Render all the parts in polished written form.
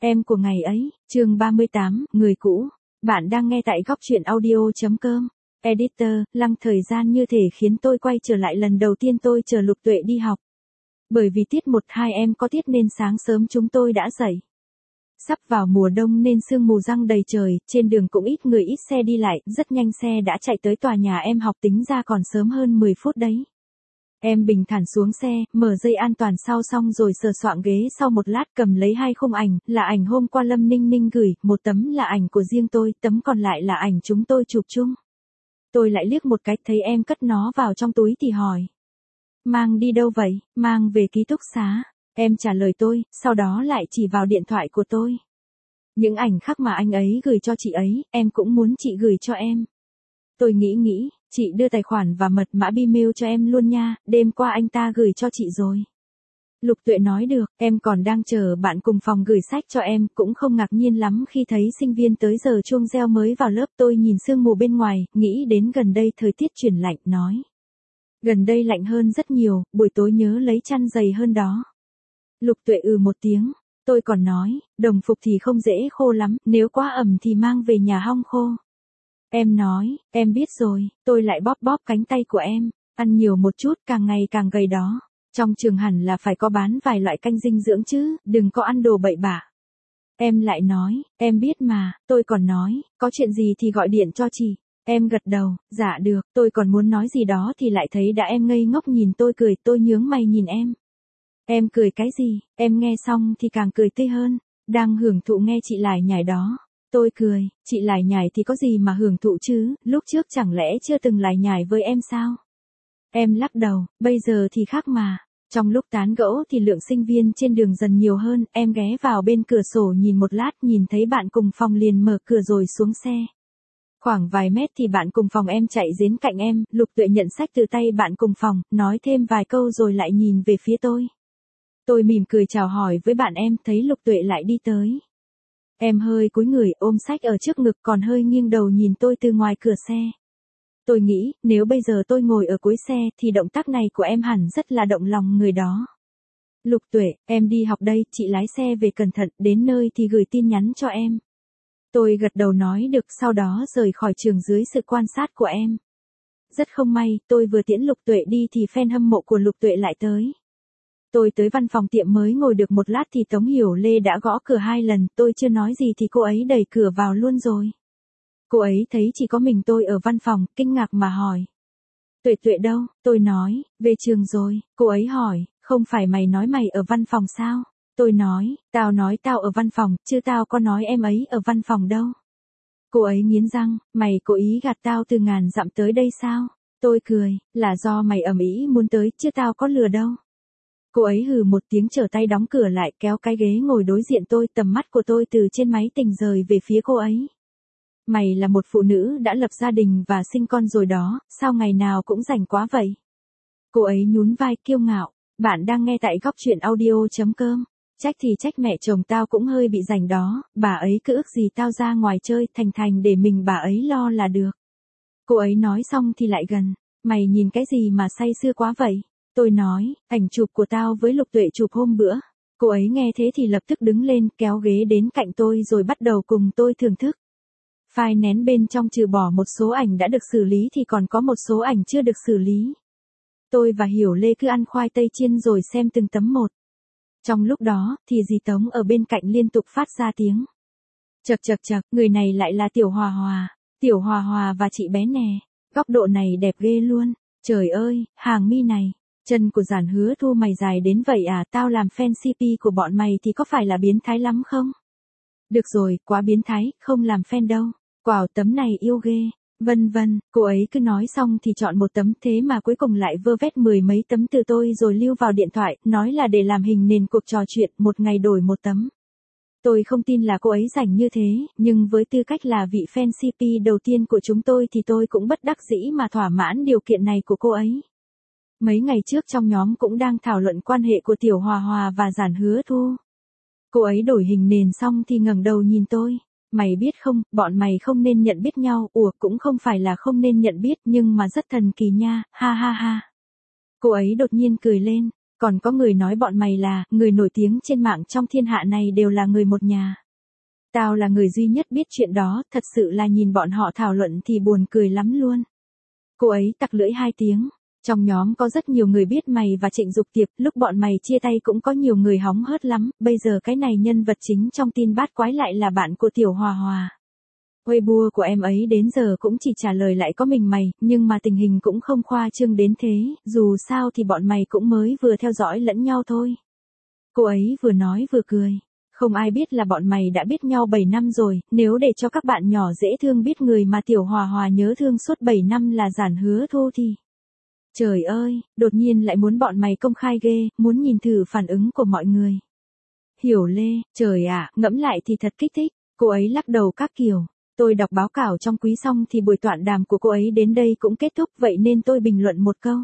Em của ngày ấy, chương 38, người cũ. Bạn đang nghe tại góc truyện audio.com. Editor, lăng thời gian như thể khiến tôi quay trở lại lần đầu tiên tôi chờ Lục Tuệ đi học. Bởi vì tiết 1-2 em có tiết nên sáng sớm chúng tôi đã dậy. Sắp vào mùa đông nên sương mù giăng đầy trời, trên đường cũng ít người ít xe đi lại, rất nhanh xe đã chạy tới tòa nhà em học, tính ra còn sớm hơn 10 phút đấy. Em bình thản xuống xe, mở dây an toàn sau xong rồi sờ soạng ghế sau một lát cầm lấy 2 khung ảnh, là ảnh hôm qua Lâm Ninh Ninh gửi, một tấm là ảnh của riêng tôi, tấm còn lại là ảnh chúng tôi chụp chung. Tôi lại liếc một cái thấy em cất nó vào trong túi thì hỏi. Mang đi đâu vậy? Mang về ký túc xá. Em trả lời tôi, sau đó lại chỉ vào điện thoại của tôi. Những ảnh khác mà anh ấy gửi cho chị ấy, em cũng muốn chị gửi cho em. Tôi nghĩ, chị đưa tài khoản và mật mã Gmail cho em luôn nha, đêm qua anh ta gửi cho chị rồi. Lục Tuệ nói được, em còn đang chờ bạn cùng phòng gửi sách cho em, cũng không ngạc nhiên lắm khi thấy sinh viên tới giờ chuông reo mới vào lớp. Tôi nhìn sương mù bên ngoài, nghĩ đến gần đây thời tiết chuyển lạnh, nói. Gần đây lạnh hơn rất nhiều, buổi tối nhớ lấy chăn dày hơn đó. Lục Tuệ một tiếng, tôi còn nói, đồng phục thì không dễ khô lắm, nếu quá ẩm thì mang về nhà hong khô. Em nói, em biết rồi, tôi lại bóp cánh tay của em, ăn nhiều một chút càng ngày càng gầy đó. Trong trường hẳn là phải có bán vài loại canh dinh dưỡng chứ, đừng có ăn đồ bậy bạ. Em lại nói, em biết mà, tôi còn nói, có chuyện gì thì gọi điện cho chị. Em gật đầu, dạ được, tôi còn muốn nói gì đó thì lại thấy đã em ngây ngốc nhìn tôi cười, tôi nhướng mày nhìn em. Em cười cái gì, em nghe xong thì càng cười tươi hơn, đang hưởng thụ nghe chị lải nhải đó. Tôi cười, chị lải nhải thì có gì mà hưởng thụ chứ, lúc trước chẳng lẽ chưa từng lải nhải với em sao? Em lắc đầu, bây giờ thì khác mà. Trong lúc tán gẫu thì lượng sinh viên trên đường dần nhiều hơn, em ghé vào bên cửa sổ nhìn một lát, nhìn thấy bạn cùng phòng liền mở cửa rồi xuống xe. Khoảng vài mét thì bạn cùng phòng em chạy đến cạnh em, Lục Tuệ nhận sách từ tay bạn cùng phòng, nói thêm vài câu rồi lại nhìn về phía tôi. Tôi mỉm cười chào hỏi với bạn em, thấy Lục Tuệ lại đi tới. Em hơi cúi người ôm sách ở trước ngực còn hơi nghiêng đầu nhìn tôi từ ngoài cửa xe. Tôi nghĩ, nếu bây giờ tôi ngồi ở cuối xe thì động tác này của em hẳn rất là động lòng người đó. Lục Tuệ, em đi học đây, chị lái xe về cẩn thận, đến nơi thì gửi tin nhắn cho em. Tôi gật đầu nói được, sau đó rời khỏi trường dưới sự quan sát của em. Rất không may, tôi vừa tiễn Lục Tuệ đi thì fan hâm mộ của Lục Tuệ lại tới. Tôi tới văn phòng tiệm mới ngồi được một lát thì Tống Hiểu Lê đã gõ cửa 2 lần, tôi chưa nói gì thì cô ấy đẩy cửa vào luôn rồi. Cô ấy thấy chỉ có mình tôi ở văn phòng, kinh ngạc mà hỏi. Tuệ Tuệ đâu? Tôi nói, về trường rồi. Cô ấy hỏi, không phải mày nói mày ở văn phòng sao? Tôi nói tao ở văn phòng, chứ tao có nói em ấy ở văn phòng đâu. Cô ấy nghiến răng, mày cố ý gạt tao từ ngàn dặm tới đây sao? Tôi cười, là do mày ầm ĩ muốn tới, chứ tao có lừa đâu. Cô ấy hừ một tiếng trở tay đóng cửa lại, kéo cái ghế ngồi đối diện tôi, tầm mắt của tôi từ trên máy tính rời về phía cô ấy. Mày là một phụ nữ đã lập gia đình và sinh con rồi đó, sao ngày nào cũng rảnh quá vậy? Cô ấy nhún vai kiêu ngạo, bạn đang nghe tại góc truyện audio.com. Trách thì trách mẹ chồng tao cũng hơi bị rảnh đó, bà ấy cứ ước gì tao ra ngoài chơi thành để mình bà ấy lo là được. Cô ấy nói xong thì lại gần, mày nhìn cái gì mà say sưa quá vậy? Tôi nói, ảnh chụp của tao với Lục Tuệ chụp hôm bữa. Cô ấy nghe thế thì lập tức đứng lên kéo ghế đến cạnh tôi rồi bắt đầu cùng tôi thưởng thức. File nén bên trong trừ bỏ một số ảnh đã được xử lý thì còn có một số ảnh chưa được xử lý. Tôi và Hiểu Lê cứ ăn khoai tây chiên rồi xem từng tấm một. Trong lúc đó thì dì Tống ở bên cạnh liên tục phát ra tiếng. Chậc, người này lại là Tiểu Hòa Hòa và chị bé nè. Góc độ này đẹp ghê luôn. Trời ơi, hàng mi này. Chân của Giản Hứa Thu mày dài đến vậy à, tao làm fan CP của bọn mày thì có phải là biến thái lắm không? Được rồi, quá biến thái, không làm fan đâu. Wow, tấm này yêu ghê. Vân vân, cô ấy cứ nói xong thì chọn một tấm, thế mà cuối cùng lại vơ vét 10 mấy tấm từ tôi rồi lưu vào điện thoại, nói là để làm hình nền cuộc trò chuyện, một ngày đổi một tấm. Tôi không tin là cô ấy rảnh như thế, nhưng với tư cách là vị fan CP đầu tiên của chúng tôi thì tôi cũng bất đắc dĩ mà thỏa mãn điều kiện này của cô ấy. Mấy ngày trước trong nhóm cũng đang thảo luận quan hệ của Tiểu Hòa và Giản Hứa Thu. Cô ấy đổi hình nền xong thì ngẩng đầu nhìn tôi. Mày biết không, bọn mày không nên nhận biết nhau, cũng không phải là không nên nhận biết nhưng mà rất thần kỳ nha, ha ha ha. Cô ấy đột nhiên cười lên, Còn có người nói bọn mày là, người nổi tiếng trên mạng trong thiên hạ này đều là người một nhà. Tao là người duy nhất biết chuyện đó, thật sự là nhìn bọn họ thảo luận thì buồn cười lắm luôn. Cô ấy tặc lưỡi 2 tiếng. Trong nhóm có rất nhiều người biết mày và Trịnh Dục Tiệp, lúc bọn mày chia tay cũng có nhiều người hóng hớt lắm, bây giờ cái này nhân vật chính trong tin bát quái lại là bạn của Tiểu Hòa Hòa. Weibo của em ấy đến giờ cũng chỉ trả lời lại có mình mày, nhưng mà tình hình cũng không khoa trương đến thế, dù sao thì bọn mày cũng mới vừa theo dõi lẫn nhau thôi. Cô ấy vừa nói vừa cười. Không ai biết là bọn mày đã biết nhau 7 năm rồi, nếu để cho các bạn nhỏ dễ thương biết người mà Tiểu Hòa Hòa nhớ thương suốt 7 năm là Giản Hứa Thu thì... Trời ơi, đột nhiên lại muốn bọn mày công khai ghê, muốn nhìn thử phản ứng của mọi người. Hiểu Lê, trời ạ, ngẫm lại thì thật kích thích, cô ấy lắc đầu các kiểu. Tôi đọc báo cáo trong quý xong thì buổi tọa đàm của cô ấy đến đây cũng kết thúc, vậy nên tôi bình luận một câu.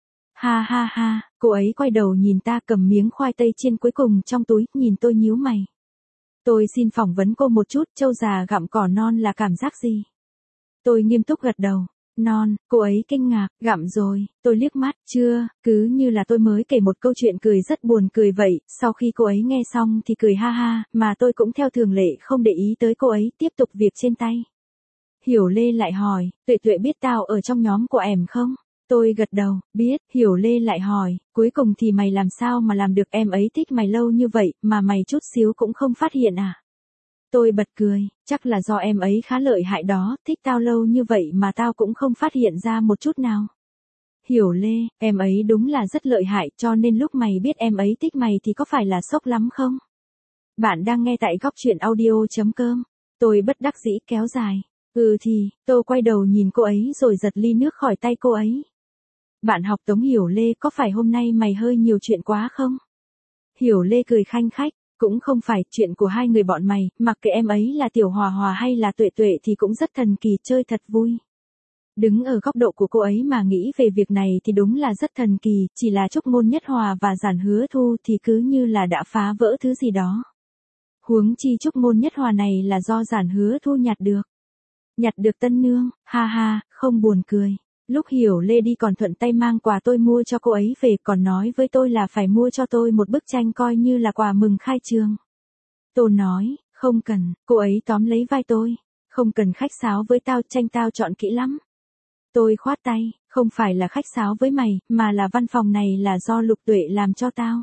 Ha ha ha, cô ấy quay đầu nhìn ta cầm miếng khoai tây chiên cuối cùng trong túi, nhìn tôi nhíu mày. Tôi xin phỏng vấn cô một chút, trâu già gặm cỏ non là cảm giác gì? Tôi nghiêm túc gật đầu. Non, cô ấy kinh ngạc, gặm rồi, tôi liếc mắt, chưa, cứ như là tôi mới kể một câu chuyện cười rất buồn cười vậy, sau khi cô ấy nghe xong thì cười ha ha, mà tôi cũng theo thường lệ không để ý tới cô ấy, tiếp tục việc trên tay. Hiểu Lê lại hỏi, Tuệ Tuệ biết tao ở trong nhóm của em không? Tôi gật đầu, biết, Hiểu Lê lại hỏi, cuối cùng thì mày làm sao mà làm được, em ấy thích mày lâu như vậy, mà mày chút xíu cũng không phát hiện à? Tôi bật cười, chắc là do em ấy khá lợi hại đó, thích tao lâu như vậy mà tao cũng không phát hiện ra một chút nào. Hiểu Lê, em ấy đúng là rất lợi hại, cho nên lúc mày biết em ấy thích mày thì có phải là sốc lắm không? Bạn đang nghe tại góc truyện audio.com. Tôi bất đắc dĩ kéo dài. Thì, tôi quay đầu nhìn cô ấy rồi giật ly nước khỏi tay cô ấy. Bạn học Tống Hiểu Lê, có phải hôm nay mày hơi nhiều chuyện quá không? Hiểu Lê cười khanh khách. Cũng không phải, chuyện của hai người bọn mày, mặc kệ em ấy là Tiểu Hòa Hòa hay là Tuệ Tuệ thì cũng rất thần kỳ, chơi thật vui. Đứng ở góc độ của cô ấy mà nghĩ về việc này thì đúng là rất thần kỳ, chỉ là Chúc Ngôn Nhất Hòa và Giản Hứa Thu thì cứ như là đã phá vỡ thứ gì đó. Huống chi Chúc Ngôn Nhất Hòa này là do Giản Hứa Thu nhặt được. Nhặt được tân nương, ha ha, không buồn cười. Lúc Hiểu Lê đi còn thuận tay mang quà tôi mua cho cô ấy về, còn nói với tôi là phải mua cho tôi một bức tranh coi như là quà mừng khai trường. Tôi nói, không cần, cô ấy tóm lấy vai tôi. Không cần khách sáo với tao, tranh tao chọn kỹ lắm. Tôi khoát tay, không phải là khách sáo với mày, mà là văn phòng này là do Lục Tuệ làm cho tao.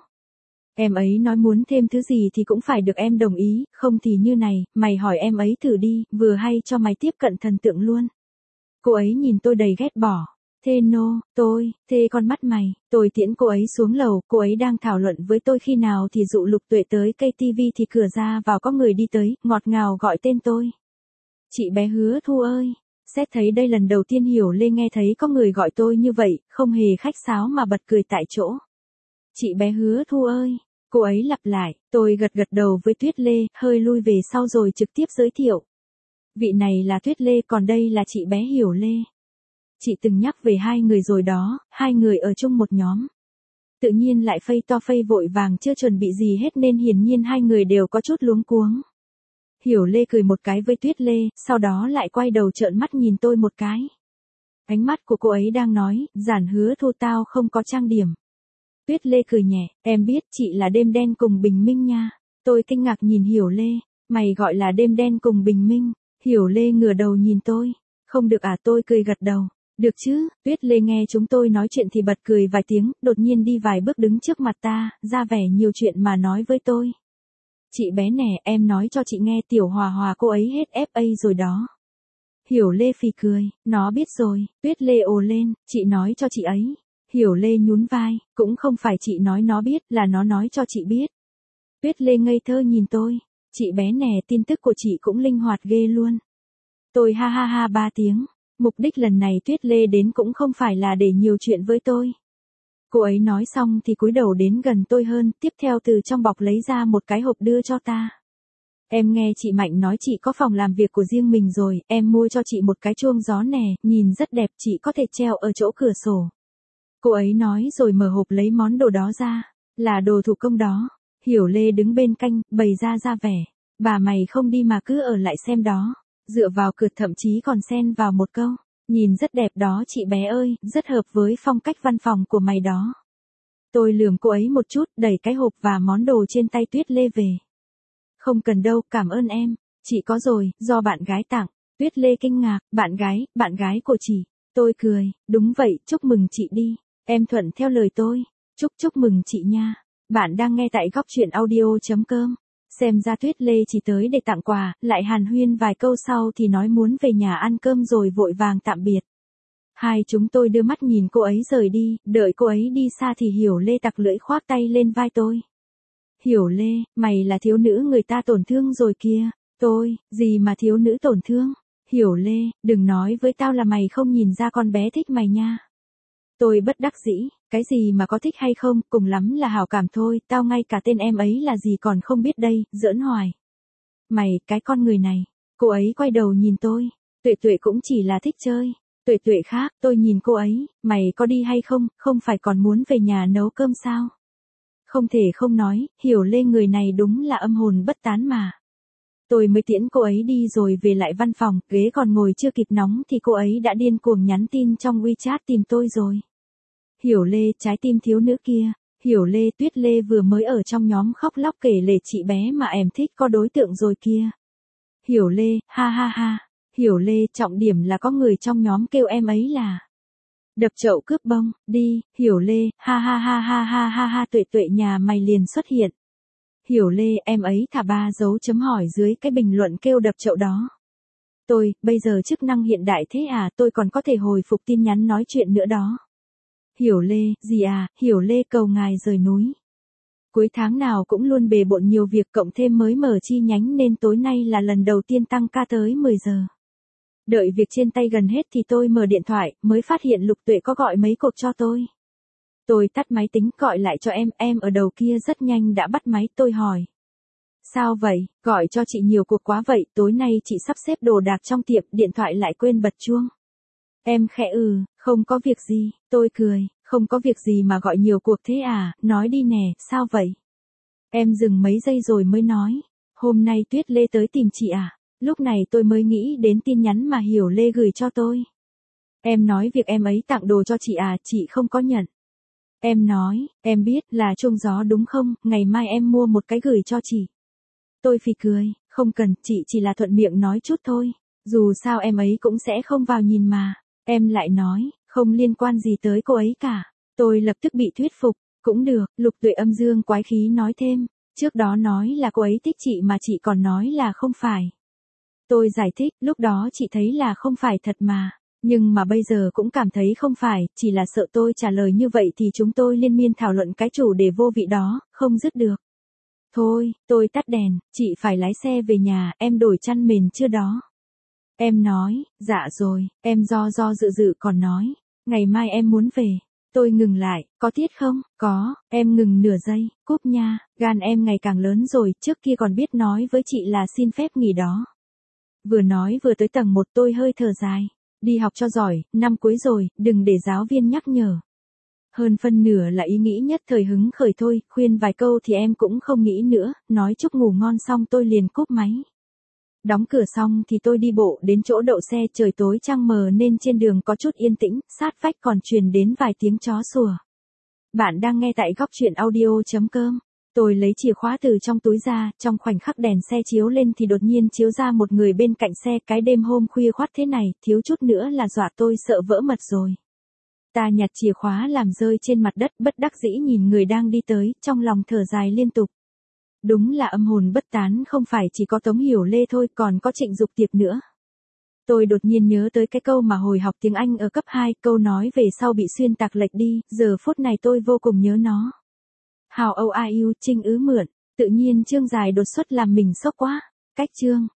Em ấy nói muốn thêm thứ gì thì cũng phải được em đồng ý, không thì như này, mày hỏi em ấy thử đi, vừa hay cho mày tiếp cận thần tượng luôn. Cô ấy nhìn tôi đầy ghét bỏ. Thê nô, thê con mắt mày, tôi tiễn cô ấy xuống lầu, cô ấy đang thảo luận với tôi khi nào thì dụ Lục Tuệ tới KTV thì cửa ra vào có người đi tới, ngọt ngào gọi tên tôi. Chị bé Hứa Thu ơi. Xét thấy đây lần đầu tiên Hiểu Lê nghe thấy có người gọi tôi như vậy, không hề khách sáo mà bật cười tại chỗ. Chị bé Hứa Thu ơi. Cô ấy lặp lại, tôi gật đầu với Tuyết Lê, hơi lui về sau rồi trực tiếp giới thiệu. Vị này là Tuyết Lê, còn đây là chị bé Hiểu Lê. Chị từng nhắc về hai người rồi đó, hai người ở chung một nhóm. Tự nhiên lại phây to phây vội vàng chưa chuẩn bị gì hết nên hiển nhiên hai người đều có chút luống cuống. Hiểu Lê cười một cái với Tuyết Lê, sau đó lại quay đầu trợn mắt nhìn tôi một cái. Ánh mắt của cô ấy đang nói, Giản Hứa Thu tao không có trang điểm. Tuyết Lê cười nhẹ, em biết chị là đêm đen cùng Bình Minh nha. Tôi kinh ngạc nhìn Hiểu Lê, mày gọi là đêm đen cùng Bình Minh. Hiểu Lê ngửa đầu nhìn tôi. Không được à, tôi cười gật đầu. Được chứ, Tuyết Lê nghe chúng tôi nói chuyện thì bật cười vài tiếng, đột nhiên đi vài bước đứng trước mặt ta, ra vẻ nhiều chuyện mà nói với tôi. Chị bé nè, em nói cho chị nghe Tiểu Hòa Hòa cô ấy hết FA rồi đó. Hiểu Lê phì cười, nó biết rồi, Tuyết Lê ồ lên, chị nói cho chị ấy. Hiểu Lê nhún vai, cũng không phải chị nói nó biết, là nó nói cho chị biết. Tuyết Lê ngây thơ nhìn tôi, chị bé nè, tin tức của chị cũng linh hoạt ghê luôn. Tôi ha ha ha 3 tiếng, mục đích lần này Tuyết Lê đến cũng không phải là để nhiều chuyện với tôi. Cô ấy nói xong thì cúi đầu đến gần tôi hơn, tiếp theo từ trong bọc lấy ra một cái hộp đưa cho ta. Em nghe chị Mạnh nói chị có phòng làm việc của riêng mình rồi, em mua cho chị một cái chuông gió nè, nhìn rất đẹp, chị có thể treo ở chỗ cửa sổ. Cô ấy nói rồi mở hộp lấy món đồ đó ra, là đồ thủ công đó. Hiểu Lê đứng bên cạnh, bày ra vẻ. Bà mày không đi mà cứ ở lại xem đó. Dựa vào cửa thậm chí còn xen vào một câu. Nhìn rất đẹp đó chị bé ơi, rất hợp với phong cách văn phòng của mày đó. Tôi lườm cô ấy một chút, đẩy cái hộp và món đồ trên tay Tuyết Lê về. Không cần đâu, cảm ơn em. Chị có rồi, do bạn gái tặng. Tuyết Lê kinh ngạc, bạn gái của chị. Tôi cười, đúng vậy, chúc mừng chị đi. Em thuận theo lời tôi. Chúc mừng chị nha. Bạn đang nghe tại góc chuyện audio.com. Xem ra Tuyết Lê chỉ tới để tặng quà, lại hàn huyên vài câu sau thì nói muốn về nhà ăn cơm rồi vội vàng tạm biệt. Hai chúng tôi đưa mắt nhìn cô ấy rời đi, đợi cô ấy đi xa thì Hiểu Lê tặc lưỡi khoác tay lên vai tôi. Hiểu Lê, mày là thiếu nữ người ta tổn thương rồi kìa. Tôi, gì mà thiếu nữ tổn thương? Hiểu Lê, đừng nói với tao là mày không nhìn ra con bé thích mày nha. Tôi bất đắc dĩ, cái gì mà có thích hay không, cùng lắm là hảo cảm thôi, tao ngay cả tên em ấy là gì còn không biết đây, giỡn hoài. Mày, cái con người này. Cô ấy quay đầu nhìn tôi, Tuệ Tuệ cũng chỉ là thích chơi. Tuệ Tuệ khác, tôi nhìn cô ấy, mày có đi hay không, không phải còn muốn về nhà nấu cơm sao? Không thể không nói, Hiểu Lê người này đúng là âm hồn bất tán mà. Tôi mới tiễn cô ấy đi rồi về lại văn phòng, ghế còn ngồi chưa kịp nóng thì cô ấy đã điên cuồng nhắn tin trong WeChat tìm tôi rồi. Hiểu Lê, trái tim thiếu nữ kia. Hiểu Lê, Tuyết Lê vừa mới ở trong nhóm khóc lóc kể lể chị bé mà em thích có đối tượng rồi kia. Hiểu Lê, ha ha ha. Hiểu Lê, trọng điểm là có người trong nhóm kêu em ấy là đập chậu cướp bông, đi. Hiểu Lê, ha ha ha ha ha ha ha. Tuệ Tuệ nhà mày liền xuất hiện. Hiểu Lê, em ấy thả 3 dấu chấm hỏi dưới cái bình luận kêu đập chậu đó. Tôi, bây giờ chức năng hiện đại thế à, tôi còn có thể hồi phục tin nhắn nói chuyện nữa đó. Hiểu Lê, gì à, Hiểu Lê cầu ngài rời núi. Cuối tháng nào cũng luôn bề bộn nhiều việc cộng thêm mới mở chi nhánh nên tối nay là lần đầu tiên tăng ca tới 10 giờ. Đợi việc trên tay gần hết thì tôi mở điện thoại, mới phát hiện Lục Tuệ có gọi mấy cuộc cho tôi. Tôi tắt máy tính gọi lại cho em ở đầu kia rất nhanh đã bắt máy, tôi hỏi. Sao vậy, gọi cho chị nhiều cuộc quá vậy, tối nay chị sắp xếp đồ đạc trong tiệm, điện thoại lại quên bật chuông. Em khẽ không có việc gì, tôi cười, không có việc gì mà gọi nhiều cuộc thế à, nói đi nè, sao vậy? Em dừng mấy giây rồi mới nói, hôm nay Tuyết Lê tới tìm chị à, lúc này tôi mới nghĩ đến tin nhắn mà Hiểu Lê gửi cho tôi. Em nói việc em ấy tặng đồ cho chị à, chị không có nhận. Em nói, em biết là chuông gió đúng không, ngày mai em mua một cái gửi cho chị. Tôi phì cười, không cần, chị chỉ là thuận miệng nói chút thôi, dù sao em ấy cũng sẽ không vào nhìn mà. Em lại nói, không liên quan gì tới cô ấy cả. Tôi lập tức bị thuyết phục, cũng được, Lục Tuệ âm dương quái khí nói thêm, trước đó nói là cô ấy thích chị mà chị còn nói là không phải. Tôi giải thích, lúc đó chị thấy là không phải thật mà. Nhưng mà bây giờ cũng cảm thấy không phải, chỉ là sợ tôi trả lời như vậy thì chúng tôi liên miên thảo luận cái chủ đề vô vị đó, không dứt được. Thôi, tôi tắt đèn, chị phải lái xe về nhà, em đổi chăn mền chưa đó? Em nói, dạ rồi, em do dự còn nói, ngày mai em muốn về. Tôi ngừng lại, có tiết không? Có, em ngừng nửa giây, cúp nha, gan em ngày càng lớn rồi, trước kia còn biết nói với chị là xin phép nghỉ đó. Vừa nói vừa tới tầng 1 tôi hơi thở dài. Đi học cho giỏi, năm cuối rồi, đừng để giáo viên nhắc nhở. Hơn phân nửa là ý nghĩ nhất thời hứng khởi thôi, khuyên vài câu thì em cũng không nghĩ nữa, nói chúc ngủ ngon xong tôi liền cúp máy. Đóng cửa xong thì tôi đi bộ đến chỗ đậu xe, trời tối trăng mờ nên trên đường có chút yên tĩnh, sát vách còn truyền đến vài tiếng chó sủa. Bạn đang nghe tại góc chuyện audio.com. Tôi lấy chìa khóa từ trong túi ra, trong khoảnh khắc đèn xe chiếu lên thì đột nhiên chiếu ra một người bên cạnh xe, cái đêm hôm khuya khoắt thế này, thiếu chút nữa là dọa tôi sợ vỡ mật rồi. Ta nhặt chìa khóa làm rơi trên mặt đất, bất đắc dĩ nhìn người đang đi tới, trong lòng thở dài liên tục. Đúng là âm hồn bất tán, không phải chỉ có Tống Hiểu Lê thôi, còn có Trịnh Dục Tiệp nữa. Tôi đột nhiên nhớ tới cái câu mà hồi học tiếng Anh ở cấp 2, câu nói về sau bị xuyên tạc lệch đi, giờ phút này tôi vô cùng nhớ nó. How old are you, Trinh mượn, tự nhiên chương dài đột xuất làm mình sốc quá. Cách chương.